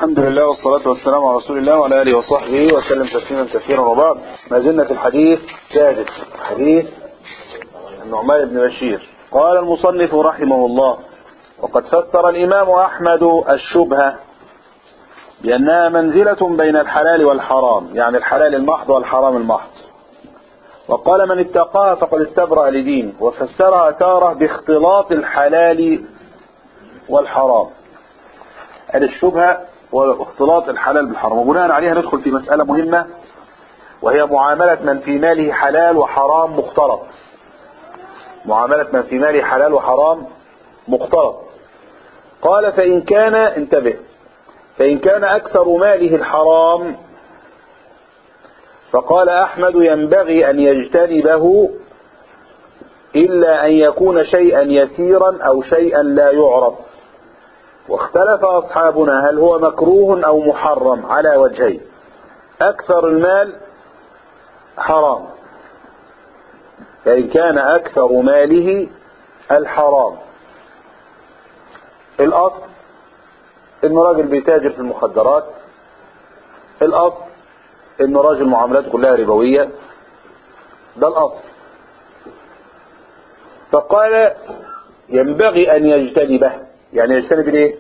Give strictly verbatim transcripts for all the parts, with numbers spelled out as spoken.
الحمد لله والصلاة والسلام على رسول الله وعلى آله وصحبه وسلم تسليما كثيرا وبعد. ما زلنا في الحديث السادس، حديث النعمان بن بشير. قال المصنف رحمه الله: وقد فسر الإمام أحمد الشبهة بأنها منزلة بين الحلال والحرام، يعني الحلال المحض والحرام المحض، وقال من اتقاها فقد استبرأ لدينه، وفسرها تارة باختلاط الحلال والحرام. هذه الشبهة واختلاط الحلال بالحرام، وبناء عليها ندخل في مسألة مهمة، وهي معاملة من في ماله حلال وحرام مختلط. معاملة من في ماله حلال وحرام مختلط. قال فإن كان، انتبه، فإن كان أكثر ماله الحرام، فقال أحمد ينبغي أن يجتنبه إلا أن يكون شيئا يسيرا أو شيئا لا يعرف. واختلف أصحابنا هل هو مكروه أو محرم على وجهين. أكثر المال حرام، فإن كان أكثر ماله الحرام، الأصل إنه راجل بيتاجر في المخدرات، الأصل إنه راجل معاملاته كلها ربوية، ده الأصل. فقال ينبغي أن يجتنبه، يعني يجتنب الايه؟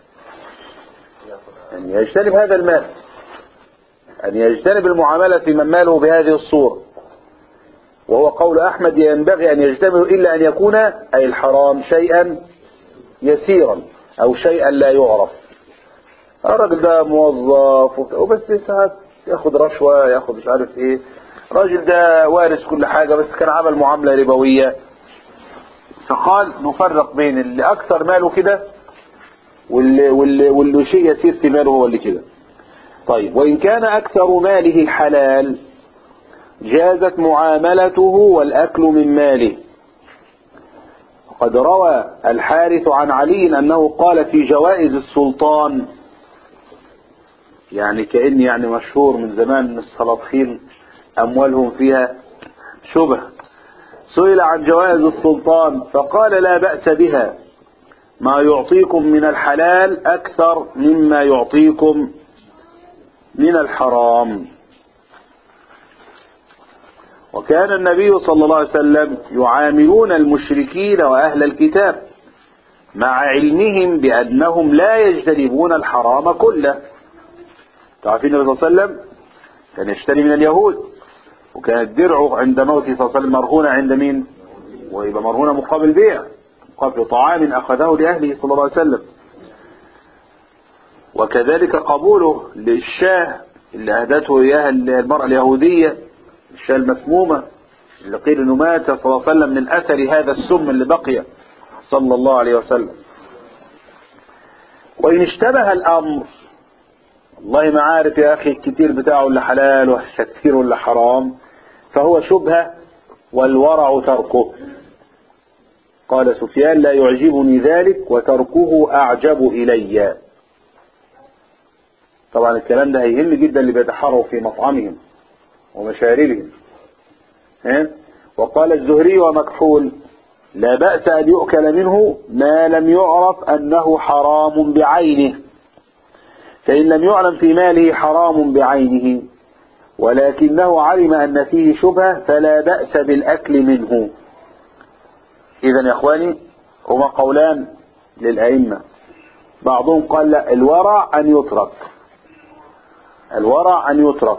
أن يجتنب هذا المال، أن يجتنب المعاملة في من ماله بهذه الصورة. وهو قول أحمد ينبغي أن يجتنبه إلا أن يكون أي الحرام شيئا يسيرا أو شيئا لا يعرف. الراجل ده موظف وبس ساعات ياخد رشوة، ياخد مش عارف ايه، الراجل ده وارث كل حاجة بس كان عمل معاملة ربوية. فقال نفرق بين اللي أكثر ماله كده واللي, واللي, واللي شيء يسير في ماله هو اللي كده. طيب، وإن كان أكثر ماله الحلال جازت معاملته والأكل من ماله. وقد روى الحارث عن علي أنه قال في جوائز السلطان، يعني كأن يعني مشهور من زمان ان السلاطين أموالهم فيها شبه، سئل عن جوائز السلطان فقال لا بأس بها، ما يعطيكم من الحلال أكثر مما يعطيكم من الحرام. وكان النبي صلى الله عليه وسلم يعاملون المشركين وأهل الكتاب مع علمهم بأنهم لا يجتنبون الحرام كله. تعرفين النبي صلى الله عليه وسلم كان يشتري من اليهود، وكان الدرع عند موته صلى الله عليه وسلم مرهونة عند مين؟ ويبقى مرهونة مقابل بيع، مقابل طعام أخذه لأهله صلى الله عليه وسلم. وكذلك قبوله للشاه اللي أهدته إياها المرأة اليهودية، الشاه المسمومة اللي قيل إنه مات صلى الله عليه وسلم من أثر هذا السم اللي بقي صلى الله عليه وسلم. وإن اشتبه الأمر، والله ما عارف يا أخي الكتير بتاعه اللي حلال والكتير اللي حرام، فهو شبهة والورع تركه. قال سفيان لا يعجبني ذلك وتركه أعجب إلي. طبعا الكلام ده هيهم جدا اللي بيتحروا في مطعمهم ومشاربهم. وقال الزهري ومكحول لا بأس أن يؤكل منه ما لم يعرف أنه حرام بعينه، فإن لم يعلم في ماله حرام بعينه ولكنه علم أن فيه شبهة فلا بأس بالأكل منه. إذن يا أخواني هما قولان للأئمة، بعضهم قال لا، الورع أن يترك، الورع أن يترك،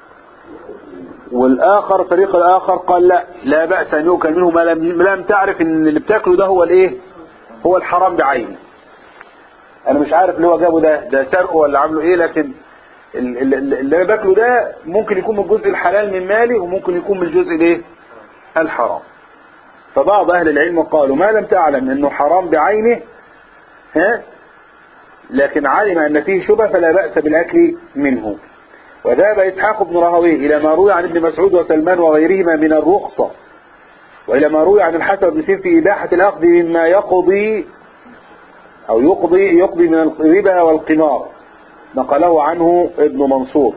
والآخر فريق الآخر قال لا، لا بأس أن يؤكل منه ما لم, لم تعرف ان اللي بتاكله ده هو الايه، هو الحرام بعينه. انا مش عارف اللي هو جابه ده ده سرقه ولا عامله ايه، لكن اللي انا باكله ده ممكن يكون من الجزء الحلال من مالي وممكن يكون من الجزء الايه الحرام. فبعض اهل العلم قالوا ما لم تعلم انه حرام بعينه، ها، لكن علم ان فيه شبهة فلا بأس بالاكل منه. وذهب إسحاق بن راهويه إلى ما روي عن ابن مسعود وسلمان وغيرهما من الرخصة، وإلى ما روي عن الحسن بن سير في إباحة الأخذ مما يقضي أو يقضي يقضي من الربا والقمار، نقله عنه ابن منصور.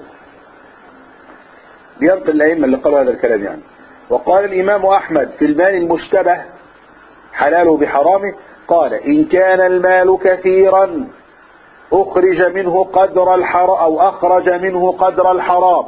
بينقل الأئمة اللي قالوا هذا الكلام يعني. وقال الإمام أحمد في المال المشتبه حلاله بحرامه، قال إن كان المال كثيرا أخرج منه قدر الحرام أو أخرج منه قدر الحرام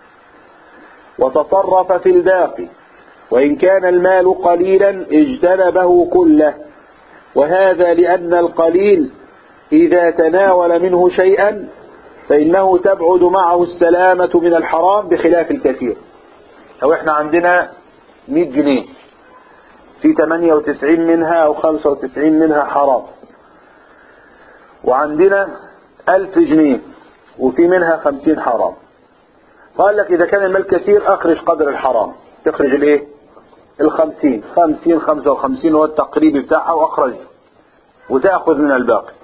وتصرف في الباقي، وإن كان المال قليلا اجتنبه كله، وهذا لأن القليل إذا تناول منه شيئا فإنه تبعد معه السلامة من الحرام بخلاف الكثير. لو احنا عندنا مئة جنيه، في ثمانية وتسعين منها أو خمسة وتسعين منها حرام، وعندنا ألف جنيه وفي منها خمسين حرام. قال لك إذا كان المال كثير أخرج قدر الحرام، تخرج الايه؟ الخمسين، خمسين خمسة وخمسين هو التقريبي بتاعها وأخرج وتأخذ من الباقي.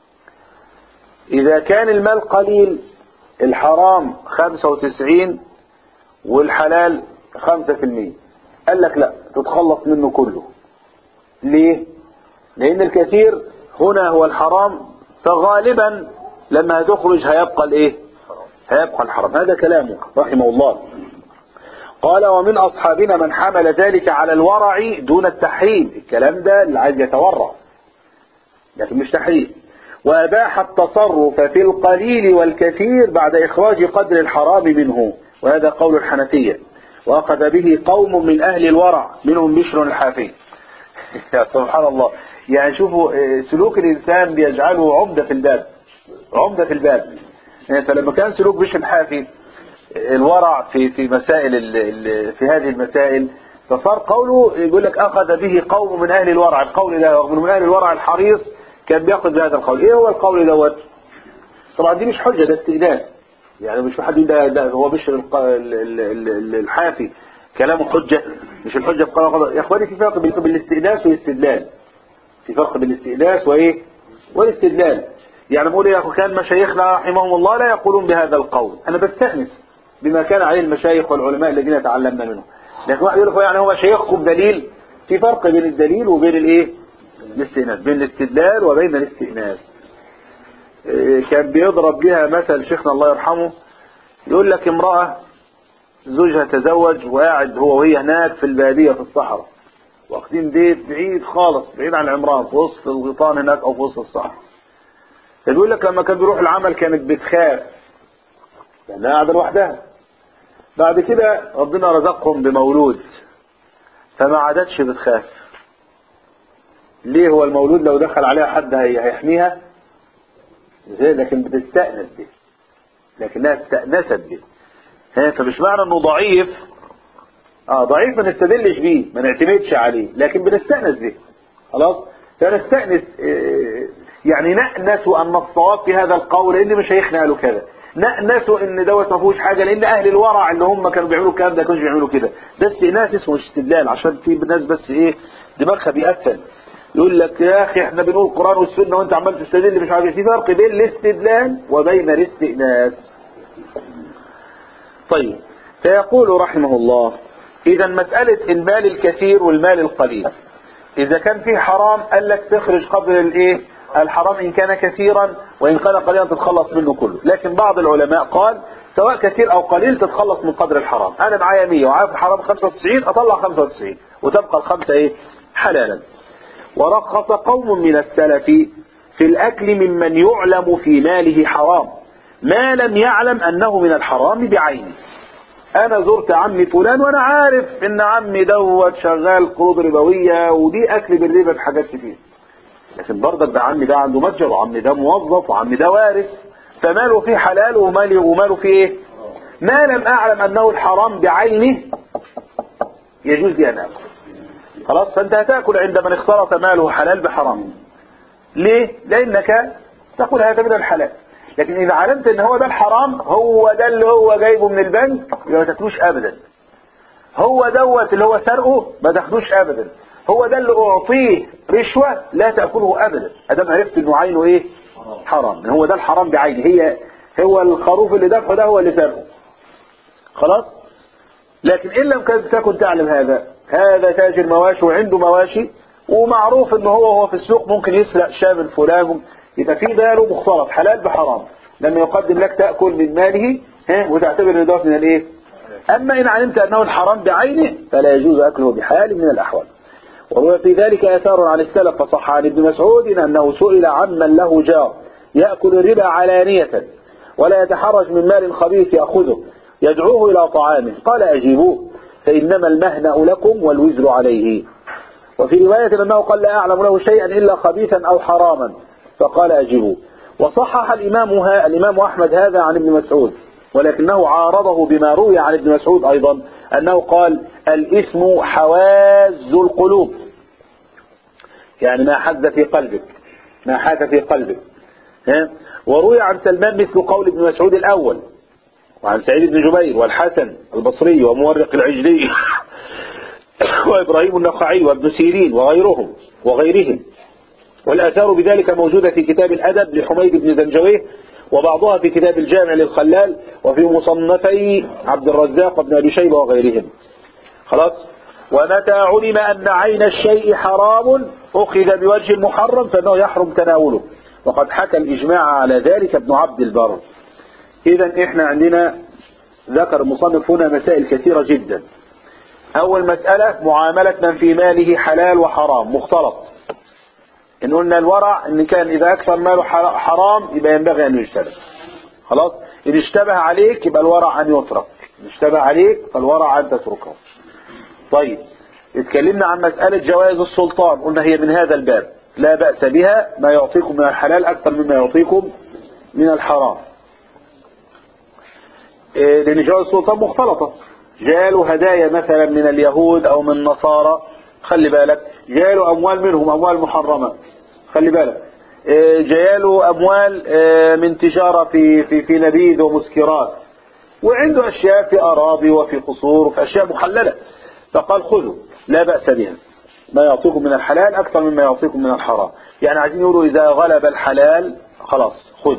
إذا كان المال قليل الحرام خمسة وتسعين والحلال خمسة في المية، قال لك لا، تتخلص منه كله. ليه؟ لأن الكثير هنا هو الحرام، فغالبا لما تخرج هيبقى الايه؟ هيبقى الحرام. هذا كلامه رحمه الله. قال ومن أصحابنا من حمل ذلك على الورع دون التحريم. الكلام ده اللي عايز يتورع لكن مش تحريم. وأباح التصرف في القليل والكثير بعد إخراج قدر الحرام منه، وهذا قول الحنفية، وأخذ به قوم من أهل الورع منهم بشر الحافي. يا سبحان الله، يعني شوفوا سلوك الإنسان بيجعله عمدة في الباب، عمدة في الباب. فلما كان سلوك بشر الحافي الورع في في مسائل ال ال في هذه المسائل، فصار قوله يقول لك أخذ به قوم من أهل الورع. القول ده رغم من أهل الورع الحريص كان بياخذ بهذا القول. ايه هو القول دوت؟ طبعا دي مش حجة، ده استئناس. يعني مش حد ده, ده هو بشر الحافي كلامه حجة، مش الحجة في قول. يا اخواني في فرق بين الاستئناس والاستدلال، في فرق بين الاستئناس وايه والاستدلال. يعني بقول يا اخو كان مشايخنا رحمهم الله لا يقولون بهذا القول، انا بستأنس بما كان عليه المشايخ والعلماء الذين تعلمنا منهم. لكن واحد يقول يعني هو شيخكم دليل، في فرق بين الدليل وبين الايه الاستئناس، بين الاستدلال وبين الاستئناس. كان بيضرب بها مثل شيخنا الله يرحمه، يقول لك امرأة زوجها تزوج وقاعد هو وهي هناك في البادية في الصحراء، واخدين بيت بعيد خالص، بعيد عن العمران في وسط الغيطان هناك او في وسط الصحراء. فبيقول لك لما كان بيروح العمل كانت بتخاف لانها قاعدة لوحدها. بعد كده ربنا رزقهم بمولود فما عادتش بتخاف. ليه؟ هو المولود لو دخل عليها حد هيحميها، لكن بتستأنس به، لكنها استأنست به. فمش معنى انه ضعيف، اه ضعيف ما نستدلش بيه، ما نعتمدش عليه، لكن بنستأنس به. خلاص؟ فنستأنس يعني نأنس ان الصواب في هذا القول، لان مشايخنا قالوا كذا، نأنس ان دوت ما فيهوش حاجه، لان اهل الورع اللي هم كانوا بيعملوا الكلام ده كانوا بيعملوا كده. ده استئناس اسمه استدلال، عشان في ناس بس ايه دماغها بيقفل، يقول لك يا اخي احنا بنقول القرآن والسنة وانت عمال تستدل مش عارف. في فرق بين الاستدلال وبين الاستئناس. طيب، فيقول رحمه الله اذا مسألة المال الكثير والمال القليل، اذا كان فيه حرام قال لك تخرج قدر الايه الحرام ان كان كثيرا، وان كان قليلا تتخلص منه كله. لكن بعض العلماء قال سواء كثير او قليل تتخلص من قدر الحرام. انا معايا مية وعارف الحرام خمسة وتسعين، اطلع خمسة وتسعين وتبقى الخمسة ايه حلالا. ورخص قوم من السلف في الأكل ممن يعلم في ماله حرام ما لم يعلم أنه من الحرام بعينه. أنا زرت عمي فلان وأنا عارف إن عمي دوت شغال قروض ربوية ودي أكل بالربا بحاجات كتير، لكن برضك ده عمي ده عنده متجر، وعمي ده موظف، وعمي ده وارث، فماله فيه حلال وماله وماله فيه إيه؟ ما لم أعلم أنه الحرام بعينه يجوز لي أن أكل. خلاص؟ فانت هتاكل عند من اختلط ماله حلال بحرام. ليه؟ لانك تقول هذا من الحلال. لكن اذا علمت ان هو ده الحرام، هو ده اللي هو جايبه من البنك، ما تاكلوش ابدا. هو دوت اللي هو سرقه ما تاخدوش ابدا. هو ده اللي اعطيه رشوة لا تاكله ابدا، ادام عرفت انه عينه ايه حرام. هو ده الحرام بعينه، هي هو الخروف اللي دفعه ده هو اللي سرقه. خلاص؟ لكن ان لم تكن تعلم هذا، هذا تاجر مواشي وعنده مواشي ومعروف انه هو هو في السوق ممكن يسرق شاب فلان، يبقى في باله مختلط حلال بحرام، لما يقدم لك تأكل من ماله ها وتعتبر ان دوت من الايه. اما ان علمت انه الحرام بعينه فلا يجوز اكله بحال من الاحوال. وهو في ذلك اثار عن السلف، فصح عن ابن مسعود انه سئل عمن له جار يأكل الربا علانية ولا يتحرج من مال خبيث يأخذه يدعوه إلى طعامه، قال أجيبوه فإنما المهنأ لكم والوزر عليه. وفي رواية أنه قال لا أعلم له شيئا إلا خبيثا أو حراما، فقال أجيبوه. وصحح الإمام, الإمام أحمد هذا عن ابن مسعود، ولكنه عارضه بما روي عن ابن مسعود أيضا أنه قال الإثم حواز القلوب، يعني ما حز في قلبك، ما حاك في قلبك. وروي عن سلمان مثل قول ابن مسعود الأول، وعن سعيد بن جبير والحسن البصري ومورق العجلي وإبراهيم النخعي وابن سيرين وغيرهم وغيرهم. والآثار بذلك موجودة في كتاب الأدب لحميد بن زنجويه، وبعضها في كتاب الجامع للخلال، وفي مصنفي عبد الرزاق وابن أبي شيبة وغيرهم. خلاص. ومتى علم أن عين الشيء حرام أخذ بوجه محرم فإنه يحرم تناوله، وقد حكى الإجماع على ذلك ابن عبد البر. إذا إحنا عندنا ذكر المصنف هنا مسائل كثيرة جدا. أول مسألة معاملة من في ماله حلال وحرام مختلط. إن قلنا الورع إن كان إذا أكثر ماله حرام يبقى ينبغي أن يجتنب. خلاص. إن اشتبه عليك يبقى الورع أن يترك، إن اشتبه عليك فالورع أن تتركه. طيب اتكلمنا عن مسألة جواز السلطان، قلنا هي من هذا الباب، لا بأس بها، ما يعطيكم من الحلال أكثر مما يعطيكم من الحرام. إيه لأن جواز السلطان مختلطة، جالوا هدايا مثلا من اليهود أو من النصارى، خلي بالك، جالوا أموال منهم أموال محرمة، خلي بالك، إيه جالوا أموال إيه من تجارة في في في نبيذ ومسكرات، وعنده أشياء في أراضي وفي قصور وفي أشياء محللة، فقال خذوا لا بأس بها، ما يعطيكم من الحلال أكثر مما يعطيكم من الحرام. يعني عايزين يقولوا إذا غلب الحلال خلاص خذ.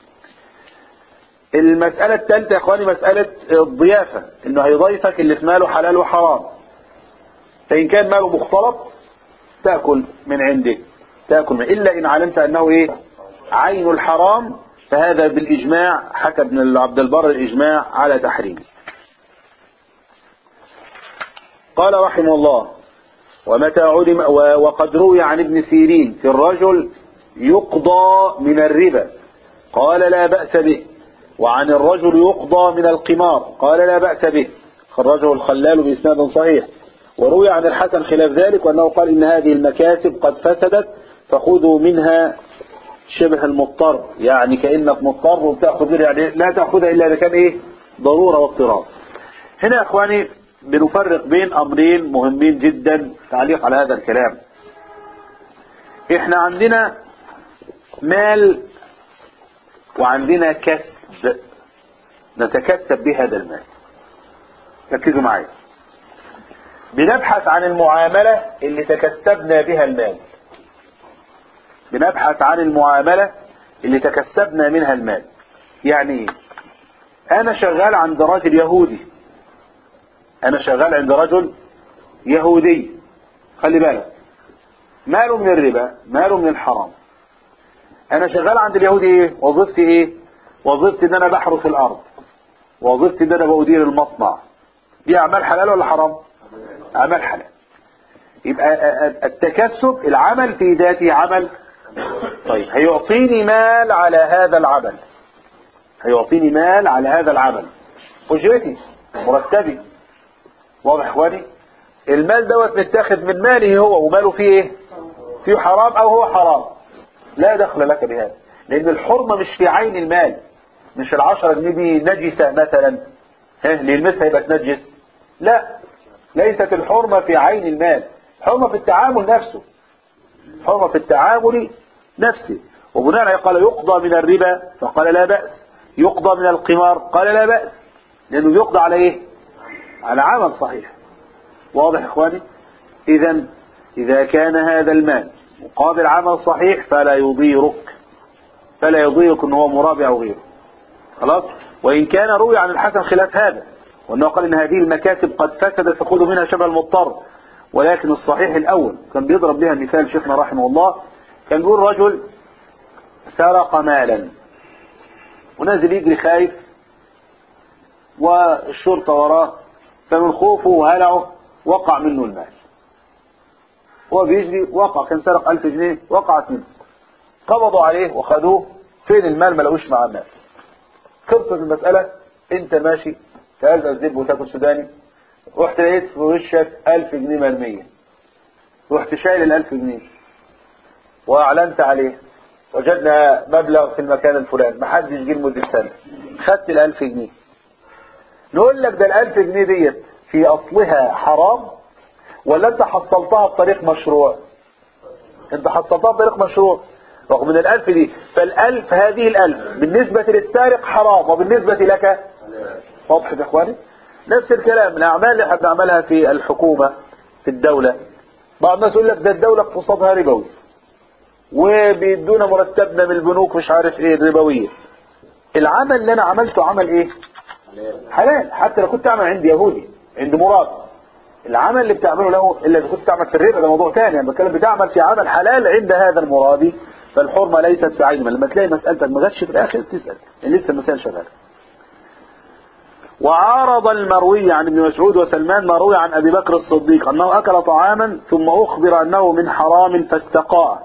المسألة الثالثة يا إخواني مسألة الضيافة، إنه هيضيفك اللي في ماله حلال وحرام، فإن كان ماله مختلط تأكل من عنده، تأكل من، إلا إن علمت أنه إيه عين الحرام، فهذا بالإجماع حكى ابن عبد البر الإجماع على تحريمه. قال رحمه الله ومتى علم، وقد روي عن ابن سيرين في الرجل يقضى من الربا قال لا بأس به، وعن الرجل يقضى من القمار قال لا بأس به، خرجه الخلال بإسناد صحيح. وروي عن الحسن خلاف ذلك، وأنه قال إن هذه المكاسب قد فسدت فخذوا منها شبه المضطر، يعني كأنك مضطر وتأخذ، يعني لا تأخذها إلا إذا كان إيه ضرورة واضطرار. هنا يا إخواني بنفرق بين أمرين مهمين جدا، تعليق على هذا الكلام. إحنا عندنا مال وعندنا كسب نتكسب بهذا المال. ركزوا معايا، بنبحث عن المعاملة اللي تكسبنا بها المال، بنبحث عن المعاملة اللي تكسبنا منها المال. يعني أنا شغال عند راجل يهودي، أنا شغال عند رجل يهودي، خلي بالك، ماله من الربا ماله من الحرام. أنا شغال عند اليهودي إيه؟ وظيفتي إيه؟ وظيفتي إن أنا بحرث الأرض، وظيفتي إن أنا بأدير المصنع. دي أعمال حلال ولا حرام؟ أعمال حلال. يبقى التكسب العمل في ذاته عمل. طيب هيعطيني مال على هذا العمل، هيعطيني مال على هذا العمل، أجرتي مرتبي، واضح اخواني؟ المال دوت متاخد من ماله هو، وماله فيه ايه؟ فيه حرام او هو حرام، لا دخل لك بهذا، لان الحرمة مش في عين المال، مش العشرة جنيه دي نجسة مثلا ها للمسها يبقى تنجس، لا، ليست الحرمة في عين المال، الحرمة في التعامل نفسه، الحرمة في التعامل نفسه. وبناء عليه قال يقضى من الربا فقال لا بأس، يقضى من القمار قال لا بأس، لانه يقضى على ايه؟ على عمل صحيح. واضح اخواني؟ اذا اذا كان هذا المال مقابل عمل صحيح فلا يضيرك، فلا يضيرك ان هو مرابع او غيره. خلاص. وان كان روي عن الحسن خلاف هذا، وانه قال ان هذه المكاسب قد فسدت فخذوا منها شبه المضطر، ولكن الصحيح الاول كان بيضرب بها مثال شيخنا رحمه الله، كان يقول رجل سرق مالا ونازل يجري خايف والشرطة وراه، فمن خوفه وهلعه وقع منه المال، هو بيجري وقع، كان سرق ألف جنيه وقعت منه، قبضوا عليه وخذوه فين المال؟ ما لقوش معاه مال. خلصت المسألة. انت ماشي تهزأ الذئب وتاكل سوداني، رحت لقيت في وشك ألف جنيه مرمية، رحت شايل الألف جنيه وأعلنت عليه، وجدنا مبلغ في المكان الفلاني، محدش جه لمدة سنة، خدت الألف جنيه. نقول لك ده الألف جنيه ديت في أصلها حرام ولا أنت حصلتها بطريق مشروع؟ أنت حصلتها بطريق مشروع رغم من الألف دي. فالألف هذه الألف بالنسبة للسارق حرام وبالنسبة لك واضح يا إخواني؟ نفس الكلام الأعمال اللي احنا بنعملها في الحكومة في الدولة، بعض الناس يقول لك ده الدولة اقتصادها ربوي وبيدونا مرتبنا من البنوك مش عارف ايه الربوية. العمل اللي انا عملته عمل ايه؟ حلال. حتى لو كنت اعمل عند يهودي عند مراد، العمل اللي بتعمله له الا اذا كنت تعمل في الربا ده موضوع ثاني. انا بتكلم بتعمل في عمل حلال عند هذا المرادي، فالحرمة ليست سعيدة. لما تلاقي مسألتك ما جاتش في الاخر تسأل، لسه المسائل شغاله. وعارض المروي عن ابن مسعود وسلمان ما روي عن ابي بكر الصديق انه اكل طعاما ثم اخبر انه من حرام فاستقاه.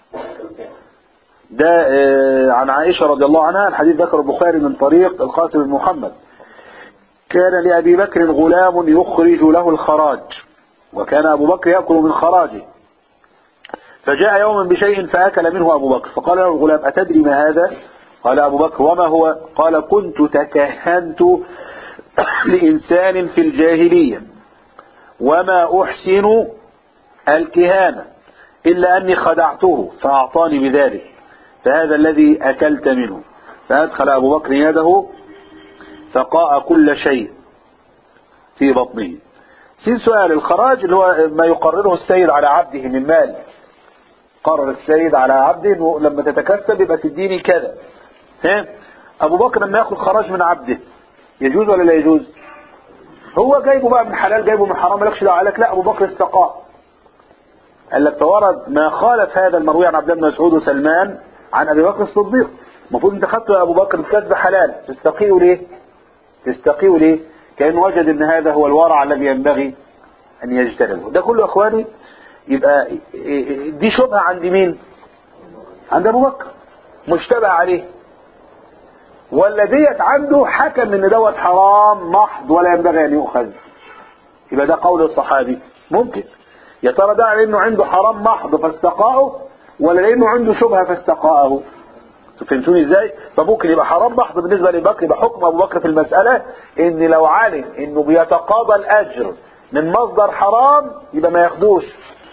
ده عن عائشة رضي الله عنها. الحديث ذكر البخاري من طريق القاسم بن محمد. كان لأبي بكر غلام يخرج له الخراج، وكان أبو بكر يأكل من خراجه، فجاء يوما بشيء فأكل منه أبو بكر، فقال له الغلام أتدري ما هذا؟ قال أبو بكر وما هو؟ قال كنت تكهنت لإنسان في الجاهلية وما أحسن الكهانة إلا أني خدعته فأعطاني بذلك، فهذا الذي أكلت منه. فأدخل أبو بكر يده فقاء كل شيء في بطنه. سين سؤال الخراج اللي هو ما يقرره السيد على عبده من مال. قرر السيد على عبده لما تتكسب يبقى تديني كذا. ها؟ أبو بكر لما يأخذ خراج من عبده يجوز ولا لا يجوز؟ هو جايبه بقى من حلال جايبه من حرام مالكش دعوه. قالك لا أبو بكر استقاء. قال لك فورد ما خالف هذا المروي عن عبد الله بن مسعود وسلمان عن ابي بكر الصديق. المفروض انت خدته يا ابو بكر الكسب حلال، تستقيه ليه؟ تستقيه ليه؟ كأنه وجد ان هذا هو الورع الذي ينبغي ان يجتنبه. ده كله يا اخواني يبقى دي شبهة عند مين؟ عند ابو بكر مشتبه عليه، ولا ديت عنده حكم ان دوت حرام محض ولا ينبغي ان يؤخذ. يبقى ده قول الصحابي. ممكن يا ترى ده لانه عنده حرام محض فاستقاه ولا لانه عنده شبهه فاستقاه؟ فهمتوني ازاي؟ فممكن يبقى حرام محض بالنسبه لابي بكر، يبقى حكم ابو بكر في المساله ان لو علم انه بيتقاضى الاجر من مصدر حرام يبقى ما ياخدوش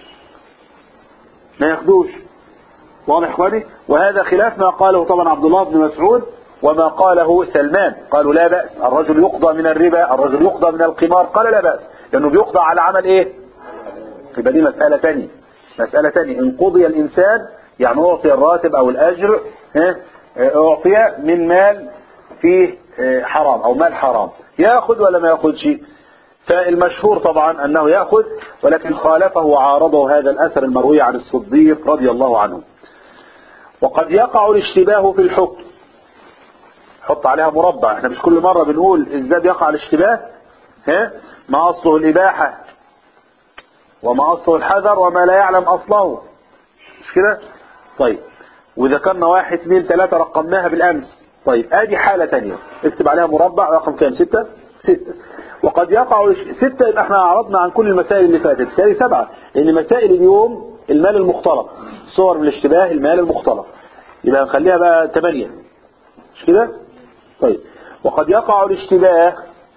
ما ياخدوش واضح اخواني؟ وهذا خلاف ما قاله طبعا عبد الله بن مسعود وما قاله سلمان. قالوا لا بأس، الرجل يقضى من الربا، الرجل يقضى من القمار. قال لا بأس لانه بيقضى على عمل ايه؟ يبقى دي مسألة تانية. مسألة تانية ان قضي الانسان يعني اعطي الراتب او الاجر اعطي من مال فيه حرام او مال حرام، ياخذ ولا ما ياخذش؟ فالمشهور طبعا انه ياخذ، ولكن خالفه وعارضه هذا الاثر المروي عن الصديق رضي الله عنه. وقد يقع الاشتباه في الحكم. حط عليها مربع، احنا مش كل مرة بنقول ازاي يقع الاشتباه؟ ها؟ ما اصله الاباحة وما اصله الحذر وما لا يعلم اصله، مش كده؟ طيب وذكرنا واحد اثنين ثلاثة رقمناها بالامس. طيب ادي حالة تانية اكتب عليها مربع رقم كام؟ ستة ستة. وقد يقع ستة. يبقى احنا عرضنا عن كل المسائل اللي فاتت. ثاني سبعة لان مسائل اليوم المال المختلط، صور من الاشتباه المال المختلط، يبقى نخليها بقى ثمانية، مش كده؟ طيب وقد يقع الاشتباه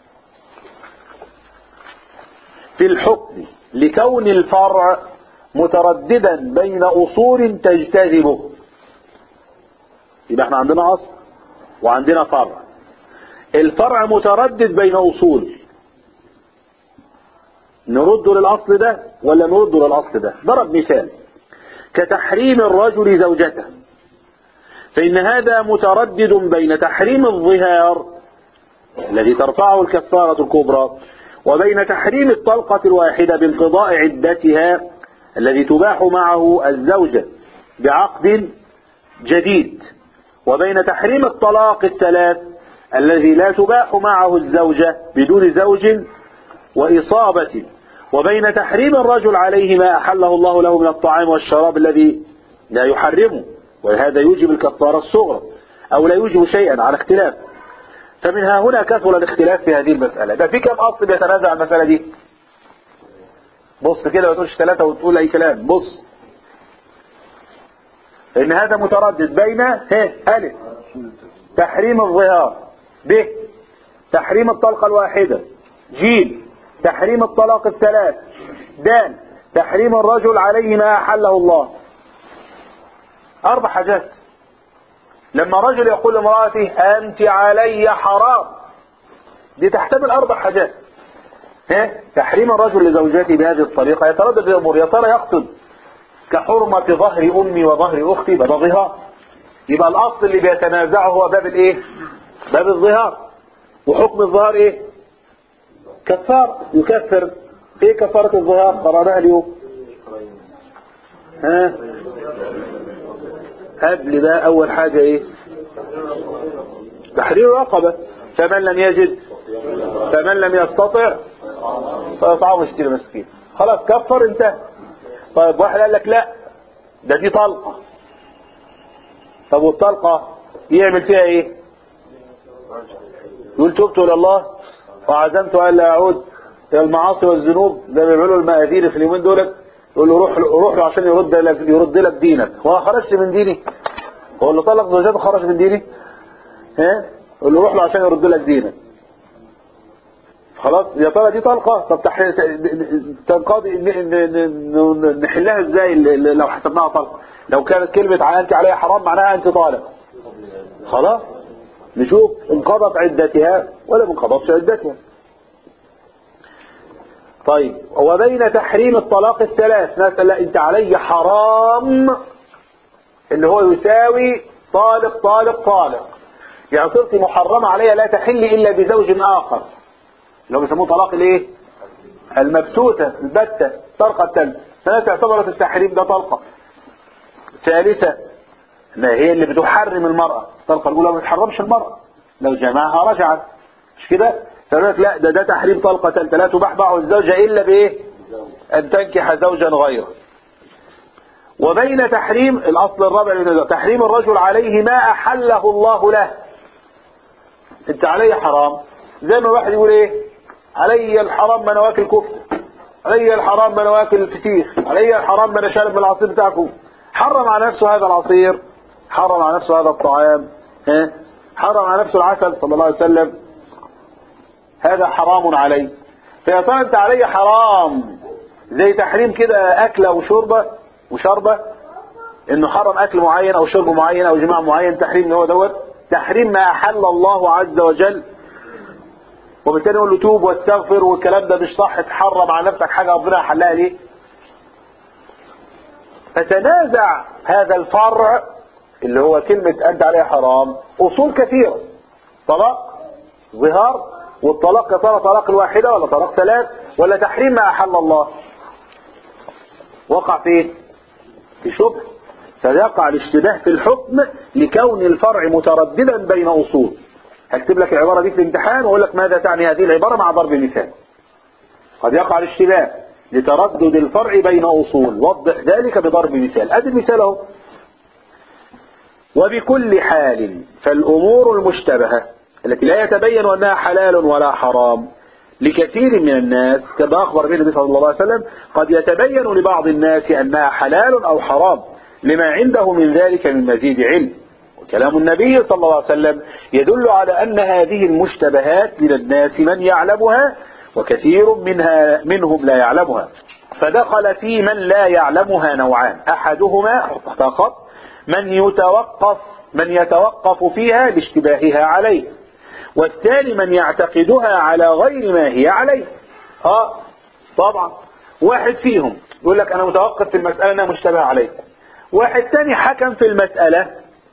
في الحكم لكون الفرع مترددا بين اصول تجتذبه. يبقى احنا عندنا اصل وعندنا فرع، الفرع متردد بين اصول، نرد للاصل ده ولا نرد للاصل ده. ضرب مثال كتحريم الرجل زوجته، فإن هذا متردد بين تحريم الظهار الذي ترفعه الكفارة الكبرى وبين تحريم الطلقة الواحدة بانقضاء عدتها الذي تباح معه الزوجة بعقد جديد، وبين تحريم الطلاق الثلاث الذي لا تباح معه الزوجة بدون زوج وإصابة، وبين تحريم الرجل عليه ما أحله الله له من الطعام والشراب الذي لا يحرمه، وهذا يوجب الكفارة الصغرى. أو لا يوجب شيئا على اختلاف. فمنها هنا كثر الاختلاف في هذه المسألة. ده في كم أصل بيتنازع المسألة دي؟ بص كده ما تقولش ثلاثة وتقول أي كلام. بص إن هذا متردد بين ه ألف تحريم الظهار، ب تحريم الطلقة الواحدة، ج تحريم الطلاق الثلاث، د تحريم الرجل عليه ما أحله الله. أربع حاجات. لما رجل يقول لامرأته أنت علي حرام، دي تحتمل أربع حاجات. ها؟ تحريم الرجل لزوجته بهذه الطريقة يتردد في الأمور، يا ترى يقصد كحرمة ظهر أمي وظهر أختي، ده ظهار. يبقى الأصل اللي بيتنازعه هو باب الإيه؟ باب الظهار. وحكم الظهار إيه؟ كفار، يكفر. إيه كفارة الظهار؟ قرأناها اليوم. ها؟ قبل ده أول حاجة إيه؟ تحرير رقبة. فمن لم يجد فمن لم يستطع فيطعم ستين مسكين. خلاص كفر انتهى. طيب واحد قال لك لا ده دي طلقة. طب والطلقة يعمل فيها ايه؟ يقول تبت الى الله وعزمت ان لا اعود الى المعاصي والذنوب. ده بيعملوا المآذير في اليومين دول، يقول له روح روح له عشان يرد لك يرد لك دينك. هو خرجت من ديني؟ هو اللي طلق زوجته خرج من ديني؟ ها؟ يقول له روح له عشان يرد لك دينك. خلاص يا ترى دي طلقة. طب تنقضي نحلها ازاي لو حسبناها طلقة؟ لو كانت كلمة انت عليها حرام معناها انت طالق. خلاص نشوف انقضت عدتها ولا ما انقضتش عدتها. طيب وبين تحريم الطلاق الثلاث ناس لا انت علي حرام اللي هو يساوي طالق طالق طالق، يعني صرت محرمة عليها لا تحل الا بزوج اخر، اللي هو بيسموه طلاق الايه؟ المبتوتة البتة. الطلقة الثالثة فالناس اعتبرت التحريم ده طلقة. ثالثة لا هي اللي بتحرم المرأة. الطلقة الأولى ما بتحرمش المرأة، لو جمعها رجعت، مش كده؟ فيقول لك لا ده ده تحريم طلقة ثالثة، لا تباح معه الزوجة إلا بإيه؟ أن تنكح زوجا غيره. وبين تحريم الأصل الرابع تحريم الرجل عليه ما أحله الله له. أنت علي حرام زي ما واحد يقول إيه؟ علي الحرام ما انا واكل كفته، علي الحرام ما انا واكل الفسيخ، علي الحرام ما انا شارب من العصير بتاعكم. حرم على نفسه هذا العصير، حرم على نفسه هذا الطعام، ها؟ حرم على نفسه العسل صلى الله عليه وسلم. هذا حرام علي. فيا ترى انت علي حرام زي تحريم كده اكله وشربه وشربه، انه حرم اكل معين او شرب معين او جماع معين، تحريم اللي هو دوت تحريم ما احل الله عز وجل. وبالتالي نقول له توب واستغفر والكلام ده مش صح، تحرم على نفسك حاجة ربنا حلها ليه. فتنازع هذا الفرع اللي هو كلمة أنت عليها حرام أصول كثيرة. طلاق ظهار، والطلاق يا ترى طلاق الواحدة ولا طلاق ثلاث ولا تحريم ما أحل الله. وقع فيه في شبه، فيقع الاشتباه في الحكم لكون الفرع مترددا بين أصول. هكتب لك العبارة دي في الامتحان واقول لك ماذا تعني هذه العبارة مع ضرب مثال. قد يقع الاشتباه لتردد الفرع بين أصول، وضح ذلك بضرب مثال. ادي المثال اهو. وبكل حال فالأمور المشتبهة التي لا يتبين أنها حلال ولا حرام لكثير من الناس كما أخبر به النبي صلى الله عليه وسلم قد يتبين لبعض الناس أنها حلال أو حرام لما عنده من ذلك من مزيد علم. كلام النبي صلى الله عليه وسلم يدل على أن هذه المشتبهات من الناس من يعلمها وكثير منها منهم لا يعلمها. فدخل في من لا يعلمها نوعان، أحدهما فقط من يتوقف من يتوقف فيها لاشتباهها عليه، والثاني من يعتقدها على غير ما هي عليه. اه طبعا واحد فيهم يقول لك أنا متوقف في المسألة أنها مشتبه عليه، واحد ثاني حكم في المسألة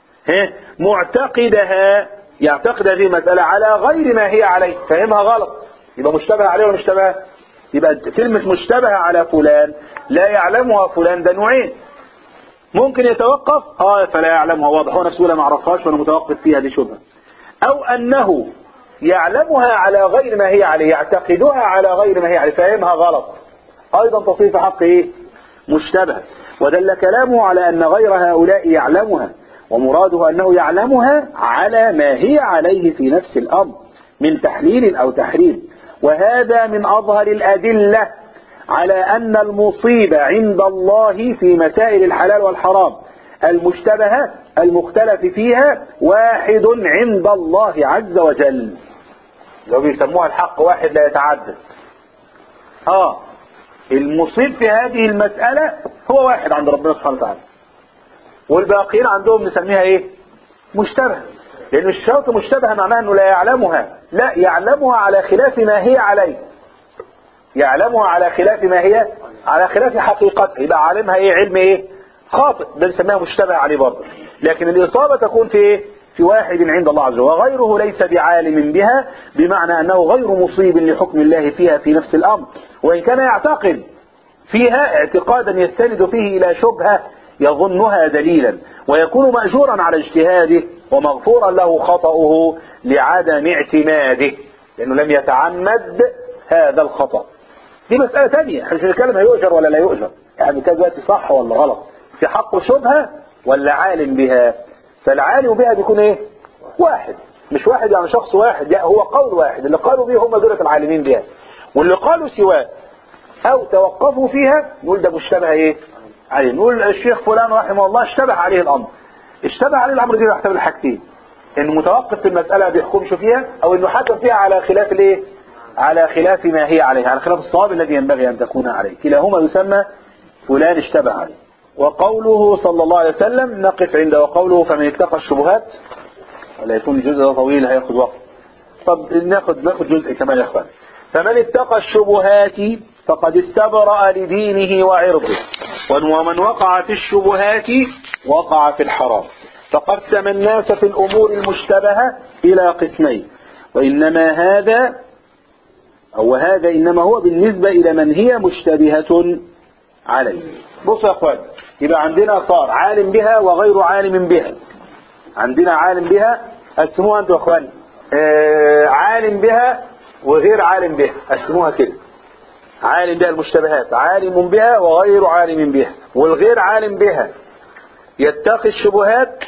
معتقدها يعتقد هذه المسألة على غير ما هي عليه، فهمها غلط، يبقى مشتبه عليه ولا مشتبه؟ يبقى كلمة مشتبه على فلان لا يعلمها فلان ده نوعين. ممكن يتوقف اه فلا يعلمها، واضح هو نفسه لا ما عرفهاش وانا متوقف فيها دي شبهة، او انه يعلمها على غير ما هي عليه، يعتقدها على غير ما هي عليه فهمها غلط، ايضا تصير في حق ايه؟ مشتبه. ودل كلامه على ان غير هؤلاء يعلمها ومراده أنه يعلمها على ما هي عليه في نفس الأمر من تحليل أو تحريم. وهذا من أظهر الأدلة على أن المصيبة عند الله في مسائل الحلال والحرام المشتبهات المختلف فيها واحد عند الله عز وجل. لو بيسموها الحق واحد لا يتعدد. آه المصيب في هذه المسألة هو واحد عند ربنا سبحانه وتعالى، والباقيين عندهم نسميها ايه؟ مشتبه. لأن الشرط مشتبه معناه أنه لا يعلمها، لا يعلمها على خلاف ما هي عليه، يعلمها على خلاف ما هي على خلاف حقيقتها، يبقى عالمها ايه؟ علم ايه؟ خاطئ، ده نسميها مشتبه عليه برضه. لكن الإصابة تكون في ايه؟ في واحد عند الله عز وجل، وغيره ليس بعالم بها، بمعنى أنه غير مصيب لحكم الله فيها في نفس الأمر، وإن كان يعتقد فيها اعتقادا يستند فيه إلى شبهة يظنها دليلا، ويكون مأجورا على اجتهاده ومغفورا له خطأه لعدم اعتماده، لأنه لم يتعمد هذا الخطأ. دي مسألة ثانية، احنا مش بنتكلم هيؤجر ولا لا يؤجر، يعني كذا دلوقتي صح ولا غلط، في حقه شبهة ولا عالم بها. فالعالم بها بيكون ايه؟ واحد، مش واحد يعني شخص واحد، لا هو قول واحد، اللي قالوا به هم دولة العالمين بها، واللي قالوا سواه او توقفوا فيها نقول ده مشتبه ايه؟ عليه. نقول الشيخ فلان رحمه الله اشتبه عليه الامر. اشتبه عليه الامر دي يحتمل الحاجتين، انه متوقف في المسألة ما بيحكمش فيها، او انه حكم فيها على خلاف الايه؟ على خلاف ما هي عليه، على خلاف الصواب الذي ينبغي ان تكون عليه، كلاهما يسمى فلان اشتبه عليه. وقوله صلى الله عليه وسلم نقف عند وقوله فمن اتقى الشبهات، ولا يكون الجزء ده طويل هياخد وقت. طب ناخد ناخد جزء كمان يا اخوان. فمن اتقى الشبهات فقد استبرأ لدينه وعرضه، ومن وقع في الشبهات وقع في الحرام. فقسم الناس في الأمور المشتبهة إلى قسمين، وإنما هذا أو هذا إنما هو بالنسبة إلى من هي مشتبهة عليه. بصوا يا أخوان، يبقى عندنا صار عالم بها وغير عالم بها. عندنا عالم بها، قسموها أنتوا يا أخوان، آه عالم بها وغير عالم بها، قسموها كده. عالم بها المشتبهات، عالم بها وغير عالم بها. والغير عالم بها يتقي الشبهات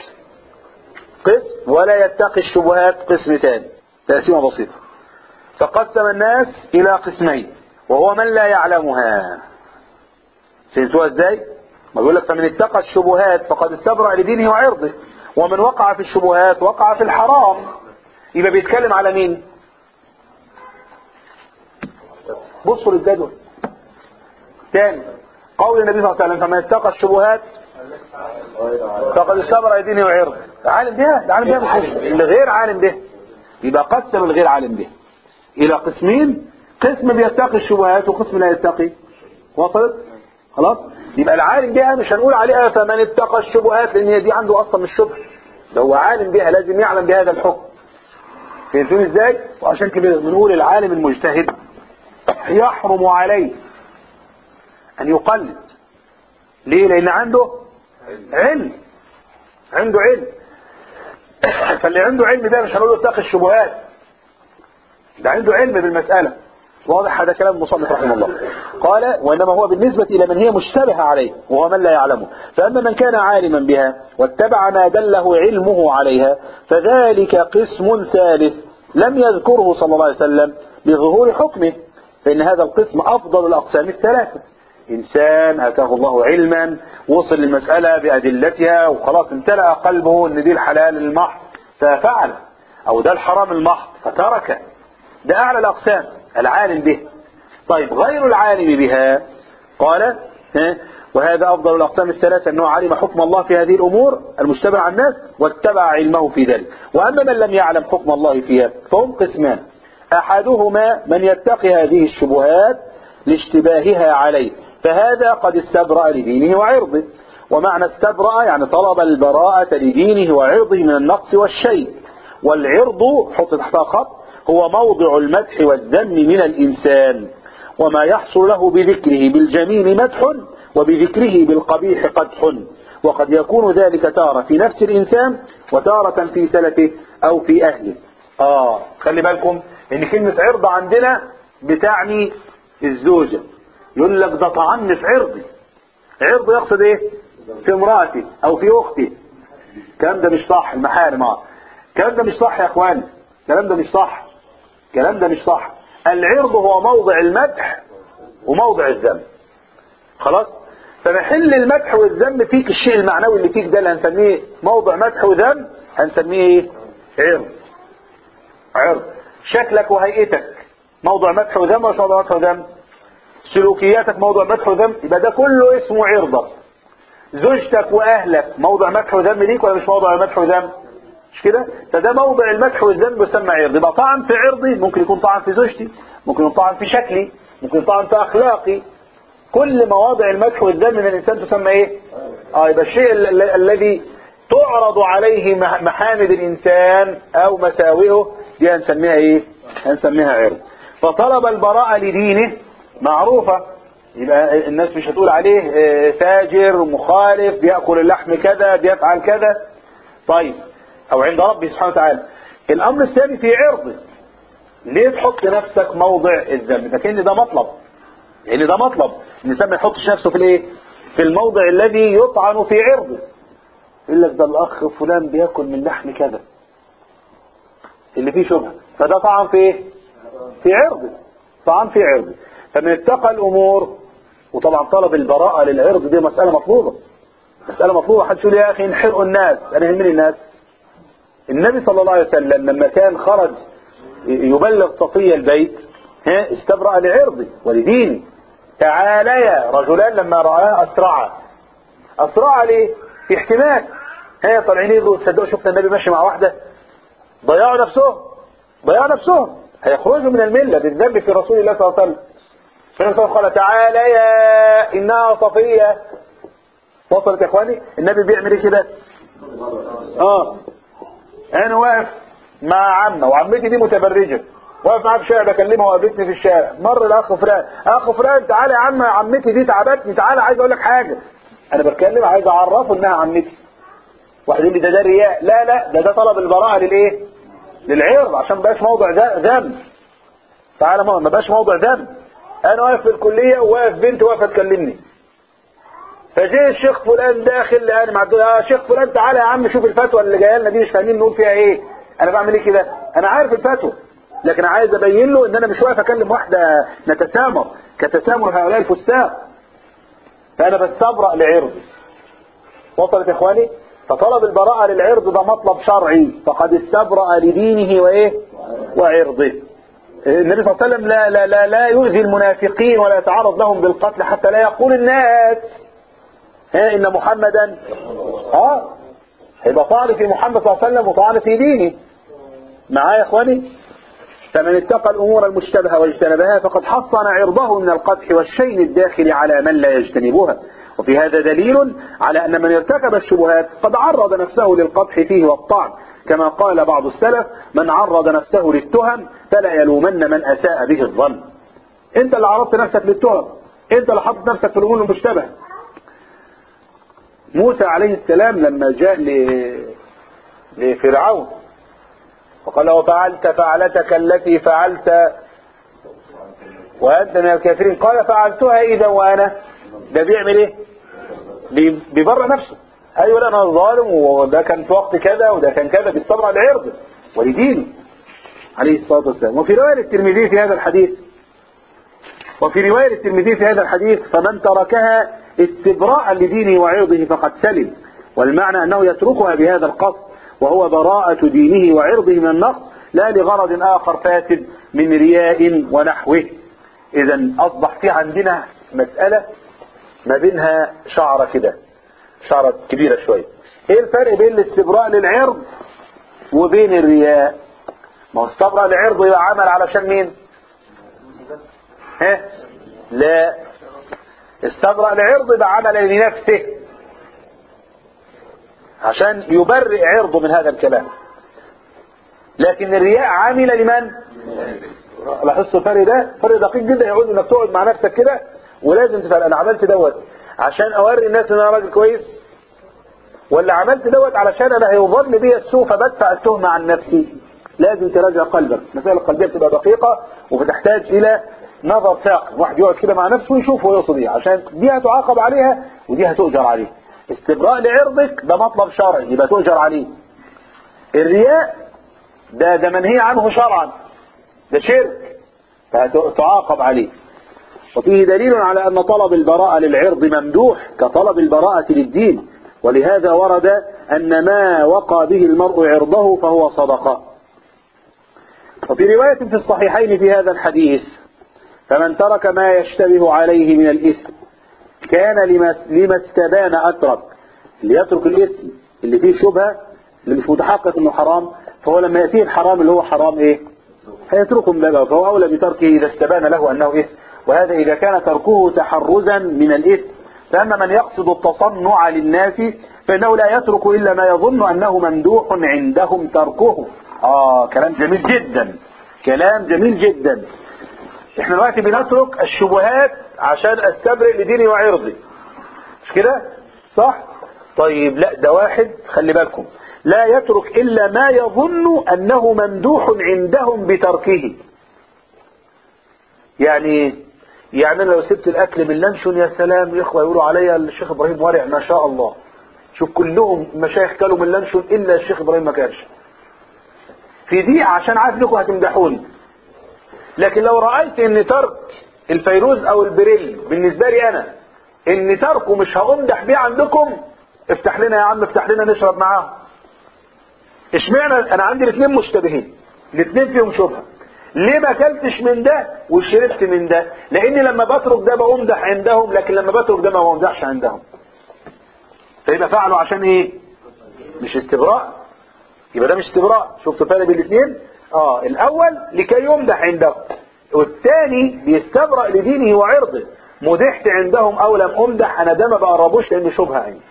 قسم، ولا يتقي الشبهات قسم ثاني، تقسيمة بسيطة. فقسم الناس إلى قسمين، وهو من لا يعلمها. فهمتوها ازاي؟ ما بيقول لك فمن اتقى الشبهات فقد استبرأ لدينه وعرضه، ومن وقع في الشبهات وقع في الحرام. يبقى بيتكلم على مين؟ بصوا للجدول تاني. قول النبي صلى الله عليه وسلم فمن اتقى الشبهات فقد استبرأ لدينه وعرضه. عالم بها، ده عالم بها مش اللي غير عالم به. يبقى قسم الغير عالم به الى قسمين، قسم بيتقي الشبهات وقسم لا يتقي. وصلت؟ خلاص؟ يبقى العالم بها مش هنقول عليها فمن اتقى الشبهات، لان هي دي عنده اصلا مش شبهه، ده هو عالم بها، لازم يعلم بهذا الحكم. فهمتوني ازاي؟ وعشان كده بنقول العالم المجتهد يحرم عليه ان يقلد. ليه؟ لان عنده علم، عنده علم. فاللي عنده علم ده مش هنقول له اتقي الشبهات، ده عنده علم بالمسألة. واضح؟ هذا كلام المصنف رحمه الله. قال وإنما هو بالنسبة إلى من هي مشتبهة عليه وهو من لا يعلمه. فأما من كان عالما بها واتبع ما دله علمه عليها فذلك قسم ثالث لم يذكره صلى الله عليه وسلم بظهور حكمه، فإن هذا القسم أفضل الأقسام الثلاثة. إنسان أتاه الله علما وصل للمسألة بأدلتها وخلاص امتلأ قلبه أن دي الحلال المحض ففعل، أو ده الحرام المحض فتركه، ده أعلى الأقسام العالم به. طيب غير العالم بها قال وهذا أفضل الأقسام الثلاثة، أنه علم حكم الله في هذه الأمور المشتبه على الناس واتبع علمه في ذلك. وأما من لم يعلم حكم الله فيها فهم قسمان، أحدهما من يتقي هذه الشبهات لاشتباهها عليه، فهذا قد استبرأ لدينه وعرضه. ومعنى استبرأ يعني طلب البراءة لدينه وعرضه من النقص والشيء. والعرض حط تحتها خط هو موضع المدح والذم من الإنسان، وما يحصل له بذكره بالجميل مدح وبذكره بالقبيح قدح، وقد يكون ذلك تارة في نفس الإنسان وتارة في سلفه أو في أهله. آه خلي بالكم إن كلمة عرض عندنا بتعني الزوجة. يقول لك ده طعن في عرضي. عرض يقصد إيه؟ في امرأتي أو في أختي. الكلام ده مش صح. المحارم اه الكلام ده مش صح يا اخوان، الكلام ده مش صح، الكلام ده مش صح. العرض هو موضع المدح وموضع الذم، خلاص. فمحل المدح والذم فيك، الشيء المعنوي اللي فيك ده اللي هنسميه موضع مدح وذم هنسميه ايه؟ عرض. عرض. شكلك وهيئتك موضع مدح وذم ولا مش موضع مدح وذم؟ سلوكياتك موضع مدح وذم، يبقى ده كله اسمه عرضك. زوجتك واهلك موضع مدح وذم ليك ولا مش موضع مدح وذم؟ مش كده؟ فده موضع المدح والذم يسمى عرض. يبقى طعن في عرضي ممكن يكون طعن في زوجتي، ممكن يكون طعن في شكلي، ممكن يكون طعن في اخلاقي. كل مواضع المدح والذم من الانسان تسمى ايه؟ اه يبقى الشيء ال- ال- الذي تعرض عليه مح- محامد الانسان او مساوئه دي هنسميها ايه؟ هنسميها عرض. فطلب البراءة لدينه معروفة، يبقى الناس مش هتقول عليه آه، فاجر مخالف بيأكل اللحم كذا بيفعل كذا. طيب، او عند ربه سبحانه وتعالى. الامر الثاني في عرضه، ليه تحط نفسك موضع الذم؟ لكن ده مطلب، لان ده مطلب الانسان ما يحطش نفسه في الايه؟ في الموضع الذي يطعن في عرضه. يقول لك ده الاخ فلان بياكل من لحم كذا اللي فيه شبهه، فده طعن في ايه؟ في عرضه، طعن في عرضه. فمن اتقى الامور، وطبعا طلب البراءة للعرض دي مسألة مطلوبة، مسألة مطلوبة. حد يقول يا اخي انحرقوا الناس، انا يهمني الناس. النبي صلى الله عليه وسلم لما كان خرج يبلغ صفية البيت ها استبرأ لعرضه ولدينه. تعاليا رجلان لما رآه أسرعا. أسرعا ليه؟ في احتمال ها طالعين يقولوا تصدقوا شفنا النبي ماشي مع واحدة، ضيعوا نفسهم ضيعوا نفسهم هيخرجوا من الملة بالذنب في رسول الله صلى الله عليه وسلم. فالنبي صلى الله عليه وسلم قال تعاليا إنها صفية. وصلت يا إخواني؟ النبي بيعمل إيه كده؟ آه أنا واقف مع عمة وعمتي دي متبرجة، واقف معاها في الشارع بكلمها وقابلتني في الشارع، مر الاخ فلان، اخ فلان تعالى يا عم عمتي دي تعبتني، تعالى عايز اقول لك حاجه. انا بتكلم عايز اعرفه انها عمتي. واحد يقول لي ده ده رياء، لا لا ده ده طلب البراءه للايه؟ للعرض، عشان ما بقاش موضع ذنب. تعالى ما بقاش موضع ذنب. انا واقف في الكليه وواقف بنت واقفه تكلمني، فجاء الشيخ فلان داخل انا مع اه شيخ فلان تعالى يا عم شوف الفتوى اللي جايه لنا دي مش فاهمين نقول فيها ايه. انا بعمل ايه كده؟ انا عارف الفتوى لكن عايز ابين له ان انا مش واقف اكلم واحده نتسامر كتسامر هؤلاء الفساق، فانا بستبرأ لعرضي. وصلت يا اخواني؟ فطلب البراءة للعرض ده مطلب شرعي، فقد استبرأ لدينه وايه؟ وعرضه. النبي صلى الله عليه وسلم لا لا لا لا يؤذي المنافقين ولا يتعرض لهم بالقتل حتى لا يقول الناس ها ان محمدا اه هيبقى طعن في محمد صلى الله عليه وسلم وطعن في دينه. معايا يا اخواني؟ فمن اتقى الامور المشتبهه واجتنبها فقد حصن عرضه من القدح والشين الداخل على من لا يجتنبها. وفي هذا دليل على ان من ارتكب الشبهات قد عرض نفسه للقدح فيه والطعن، كما قال بعض السلف من عرض نفسه للتهم فلا يلومن من اساء به الظن. انت اللي عرضت نفسك للتهم، انت اللي حطت نفسك في الامور المشتبهه. موسى عليه السلام لما جاء لفرعون وقال له فعلت فعلتك التي فعلت وأنت من الكافرين، قال فعلتها إذا وأنا. ده بيعمل إيه؟ بيبرأ نفسه. أيوة لا أنا ظالم وده كان في وقت كذا وده كان كذا، بالصبر على العرض ولدينه عليه الصلاة والسلام. وفي رواية الترمذي في هذا الحديث وفي رواية الترمذي في هذا الحديث فمن تركها استبراء لدينه وعرضه فقد سلم، والمعنى أنه يتركها بهذا القصد وهو براءة دينه وعرضه من النقص لا لغرض آخر فاسد من رياء ونحوه. إذا أصبح في عندنا مسألة ما بينها شعرة كده، شعرة كبيرة شوية. إيه الفرق بين الاستبراء للعرض وبين الرياء؟ ما هو استبراء للعرض يبقى عمل علشان مين؟ ها؟ لا، استبرأ لعرض يبقى عمل لنفسه عشان يبرئ عرضه من هذا الكلام. لكن الرياء عامل لمن؟ لاحظتوا الفرق ده؟ فرق دقيق جدا. يقول انك تقعد مع نفسك كده ولازم تسأل انا عملت دوت عشان اوري الناس ان انا راجل كويس، ولا عملت دوت علشان انا هيظن بي السوء فبدفع التهمة عن نفسي؟ لازم تراجع قلبك. المسائل القلبية بتبقى دقيقة وبتحتاج الى نظر ثاقب. واحد يقعد كده مع نفسه ويشوف هو يقصد ايه، عشان دي هتعاقب عليها ودي هتؤجر عليها. استبراء لعرضك ده مطلب شرعي يبقى تؤجر عليه. الرياء ده ده منهي عنه شرعا، ده شرك فتعاقب عليه. وفيه دليل على أن طلب البراءة للعرض ممدوح كطلب البراءة للدين، ولهذا ورد أن ما وقى به المرء عرضه فهو صدقة. وفي رواية في الصحيحين في هذا الحديث: فمن ترك ما يشتبه عليه من الإثم كان لما, لما استبان أترك. اللي يترك الإثم اللي فيه شبهة اللي مش متحقق انه حرام، فهو لما يأتيه الحرام اللي هو حرام ايه هيتركه من بابه، فهو أولى بتركه إذا استبان له أنه إثم، وهذا إذا كان تركه تحرزا من الإثم. فأما من يقصد التصنع للناس فإنه لا يترك إلا ما يظن أنه ممدوح عندهم تركه. آه كلام جميل جدا، كلام جميل جدا. احنا دلوقتي بنترك الشبهات عشان استبرئ لديني وعرضي، مش كده صح؟ طيب لا، ده واحد خلي بالكم لا يترك إلا ما يظن أنه ممدوح عندهم بتركه. يعني يعني أنا لو سبت الأكل من لانشون يا سلام يا إخوة يقولوا عليا الشيخ إبراهيم ورع ما شاء الله، شوف كلهم مشايخ كلوا من لانشون إلا الشيخ إبراهيم ما كانش. في دي عشان عارف لكم هتمدحوني. لكن لو رأيت ان ترك الفيروز او البريل بالنسبة لي انا ان تركه مش هأمدح بيه عندكم، افتح لنا يا عم، افتح لنا نشرب معاهم. اشمعنى انا عندي الاثنين مشتبهين، الاثنين فيهم شبهة، ليه ما اكلتش من ده وشربت من ده؟ لاني لما بترك ده بأمدح عندهم، لكن لما بترك ده ما بأمدحش عندهم. فيبقى فعلوا عشان ايه؟ مش استبراء، يبقى ده مش استبراء. شفتوا الفرق بين الاثنين؟ اه الاول لكي يمدح عندهم، والثاني بيستبرأ لدينه وعرضه. مدحت عندهم او لم امدح انا ده ما بقربوش لان شبهه عندي.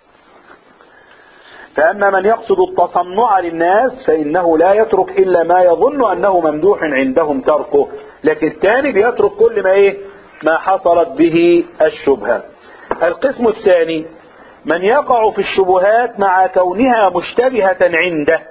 فاما من يقصد التصنع للناس فانه لا يترك الا ما يظن انه ممدوح عندهم تركه، لكن الثاني بيترك كل ما ايه ما حصلت به الشبهه. القسم الثاني من يقع في الشبهات مع كونها مشتبهة عنده.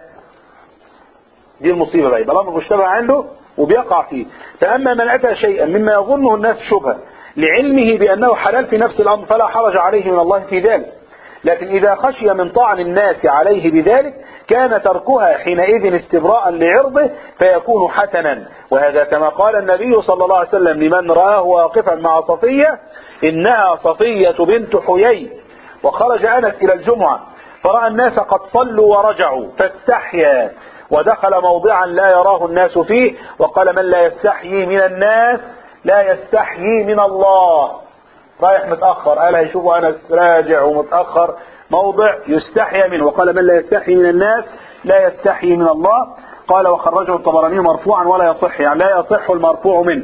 دي المصيبة بقى، يبقى الأمر مشتبه عنده وبيقع فيه. فأما من أتى شيئا مما يظنه الناس شبهة لعلمه بأنه حلال في نفس الأمر فلا حرج عليه من الله في ذلك، لكن إذا خشي من طعن الناس عليه بذلك كان تركها حينئذ استبراء لعرضه فيكون حسنا. وهذا كما قال النبي صلى الله عليه وسلم لمن رآه واقفا مع صفية: إنها صفية بنت حيي. وخرج أنس إلى الجمعة فرأى الناس قد صلوا ورجعوا فاستحيا ودخل موضعا لا يراه الناس فيه وقال: من لا يستحيي من الناس لا يستحيي من الله. رايح متأخر، قال هيشوفوا أنس راجع ومتأخر موضع يستحيا منه، وقال: من لا يستحيي من الناس لا يستحيي من الله. قال وخرجه الطبراني مرفوعا ولا يصح، يعني لا يصح المرفوع منه،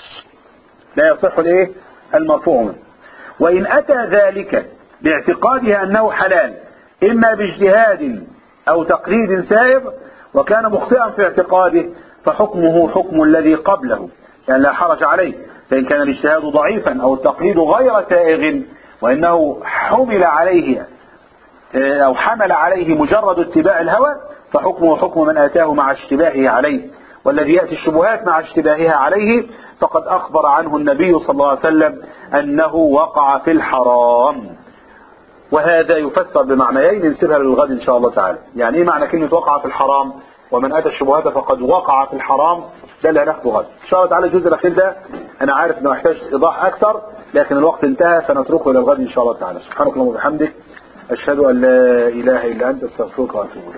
لا يصح الايه المرفوع منه. وإن أتى ذلك باعتقادها أنه حلال إما باجتهاد أو تقليد سائغ وكان مخطئا في اعتقاده فحكمه حكم الذي قبله، يعني لا حرج عليه. فإن كان الاجتهاد ضعيفا أو التقليد غير سائغ وإنه حمل عليه أو حمل عليه مجرد اتباع الهوى فحكمه حكم من آتاه مع اشتباهه عليه. والذي يأتي الشبهات مع اشتباهها عليه فقد أخبر عنه النبي صلى الله عليه وسلم أنه وقع في الحرام. وهذا يفسر بمعنيين نسيبها للغد إن شاء الله تعالى. يعني إيه معنى كلمة وقع في الحرام؟ ومن أتى الشبهات فقد وقع في الحرام، ده اللي هناخده غد إن شاء الله تعالى. الجزء الأخير ده أنا عارف إنه يحتاج إيضاح أكثر، لكن الوقت انتهى فنتركه إلى الغد إن شاء الله تعالى. سبحانك اللهم وبحمدك، أشهد أن لا إله إلا أنت، أستغفرك وأتوب إليك.